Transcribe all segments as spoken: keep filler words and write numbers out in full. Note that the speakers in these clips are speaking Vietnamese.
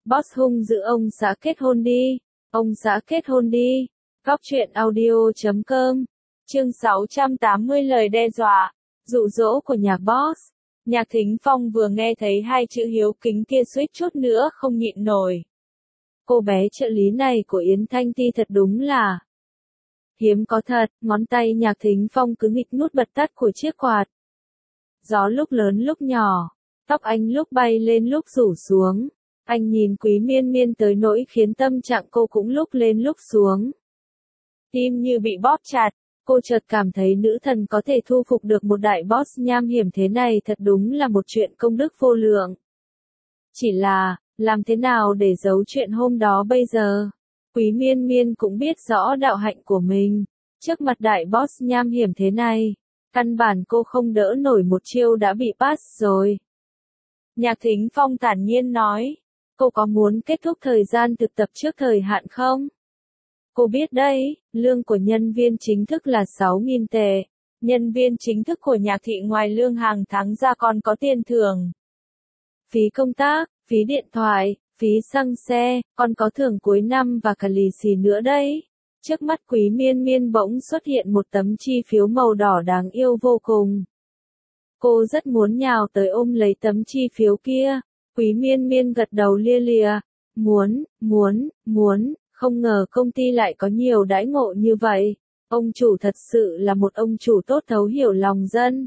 Boss hung dữ ông xã kết hôn đi. Ông xã kết hôn đi. Góc truyện audio chấm com. Chương sáu trăm tám mươi lời đe dọa, dụ dỗ của nhà boss. Nhạc Thính Phong vừa nghe thấy hai chữ hiếu kính kia suýt chút nữa không nhịn nổi. Cô bé trợ lý này của Yến Thanh Ti thật đúng là hiếm có thật. Ngón tay Nhạc Thính Phong cứ nghịch nút bật tắt của chiếc quạt. Gió lúc lớn lúc nhỏ, tóc anh lúc bay lên lúc rủ xuống. Anh nhìn Quý Miên Miên tới nỗi khiến tâm trạng cô cũng lúc lên lúc xuống. Tim như bị bóp chặt, cô chợt cảm thấy nữ thần có thể thu phục được một đại boss nham hiểm thế này thật đúng là một chuyện công đức vô lượng. Chỉ là, làm thế nào để giấu chuyện hôm đó bây giờ? Quý Miên Miên cũng biết rõ đạo hạnh của mình. Trước mặt đại boss nham hiểm thế này, căn bản cô không đỡ nổi một chiêu đã bị pass rồi. Nhạc Thính Phong thản nhiên nói, cô có muốn kết thúc thời gian thực tập trước thời hạn không? Cô biết đấy, lương của nhân viên chính thức là sáu nghìn tệ. Nhân viên chính thức của nhạc thị ngoài lương hàng tháng ra còn có tiền thưởng. Phí công tác, phí điện thoại, phí xăng xe, còn có thưởng cuối năm và cả lì xì nữa đấy. Trước mắt Quý Miên Miên bỗng xuất hiện một tấm chi phiếu màu đỏ đáng yêu vô cùng. Cô rất muốn nhào tới ôm lấy tấm chi phiếu kia. Quý Miên Miên gật đầu lia lịa. Muốn, muốn, muốn, không ngờ công ty lại có nhiều đãi ngộ như vậy. Ông chủ thật sự là một ông chủ tốt thấu hiểu lòng dân.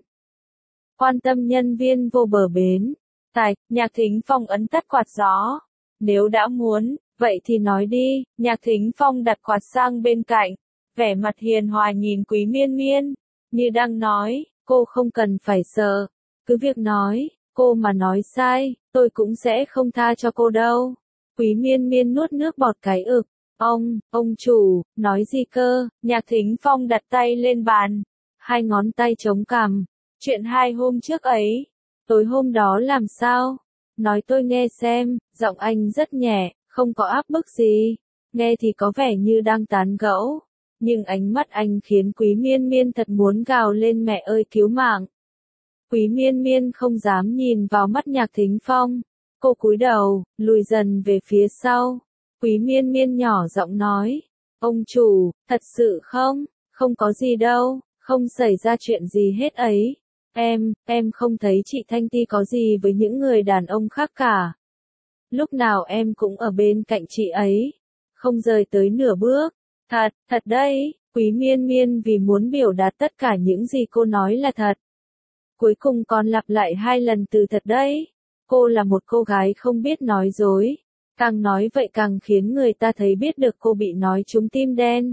Quan tâm nhân viên vô bờ bến. Tài, Nhạc Thính Phong ấn tắt quạt gió. Nếu đã muốn, vậy thì nói đi. Nhạc Thính Phong đặt quạt sang bên cạnh. Vẻ mặt hiền hòa nhìn Quý Miên Miên. Như đang nói, cô không cần phải sợ. Cứ việc nói, cô mà nói sai, tôi cũng sẽ không tha cho cô đâu. Quý Miên Miên nuốt nước bọt cái ực. Ông, ông chủ, nói gì cơ? Nhạc Thính Phong đặt tay lên bàn. Hai ngón tay chống cằm. Chuyện hai hôm trước ấy. Tối hôm đó làm sao? Nói tôi nghe xem. Giọng anh rất nhẹ, không có áp bức gì. Nghe thì có vẻ như đang tán gẫu. Nhưng ánh mắt anh khiến Quý Miên Miên thật muốn gào lên mẹ ơi cứu mạng. Quý Miên Miên không dám nhìn vào mắt Nhạc Thính Phong. Cô cúi đầu, lùi dần về phía sau. Quý Miên Miên nhỏ giọng nói. Ông chủ, thật sự không? Không có gì đâu, không xảy ra chuyện gì hết ấy. Em, em không thấy chị Thanh Ti có gì với những người đàn ông khác cả. Lúc nào em cũng ở bên cạnh chị ấy. Không rời tới nửa bước. Thật, thật đấy. Quý Miên Miên vì muốn biểu đạt tất cả những gì cô nói là thật. Cuối cùng còn lặp lại hai lần từ thật đấy. Cô là một cô gái không biết nói dối. Càng nói vậy càng khiến người ta thấy biết được cô bị nói trúng tim đen.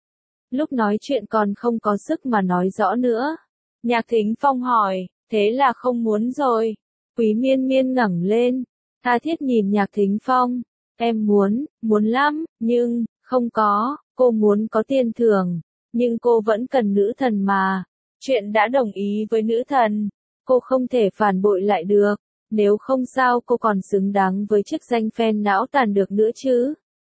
Lúc nói chuyện còn không có sức mà nói rõ nữa. Nhạc Thính Phong hỏi, thế là không muốn rồi. Quý Miên Miên ngẩng lên, tha thiết nhìn Nhạc Thính Phong. Em muốn, muốn lắm, nhưng, không có, cô muốn có tiền thưởng. Nhưng cô vẫn cần nữ thần mà. Chuyện đã đồng ý với nữ thần. Cô không thể phản bội lại được. Nếu không sao cô còn xứng đáng với chức danh fan não tàn được nữa chứ.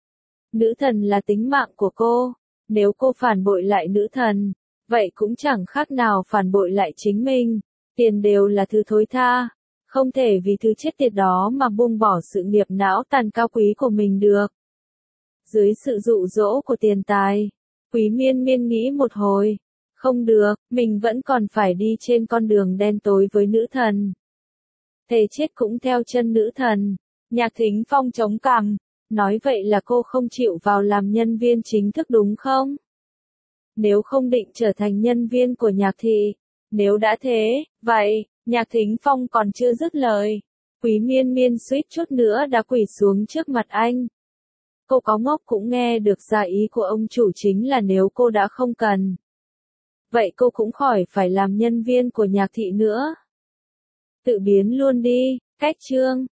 Nữ thần là tính mạng của cô. Nếu cô phản bội lại nữ thần, vậy cũng chẳng khác nào phản bội lại chính mình. Tiền đều là thứ thối tha. Không thể vì thứ chết tiệt đó mà buông bỏ sự nghiệp não tàn cao quý của mình được. Dưới sự dụ dỗ của tiền tài, Quý Miên Miên nghĩ một hồi. Không được, mình vẫn còn phải đi trên con đường đen tối với nữ thần. Thề chết cũng theo chân nữ thần. Nhạc Thính Phong chống cằm. Nói vậy là cô không chịu vào làm nhân viên chính thức đúng không? Nếu không định trở thành nhân viên của nhạc thị. Nếu đã thế, vậy, Nhạc Thính Phong còn chưa dứt lời. Quý Miên Miên suýt chút nữa đã quỳ xuống trước mặt anh. Cô có ngốc cũng nghe được ra ý của ông chủ chính là nếu cô đã không cần. Vậy cô cũng khỏi phải làm nhân viên của nhạc thị nữa. Tự biến luôn đi, cách chương.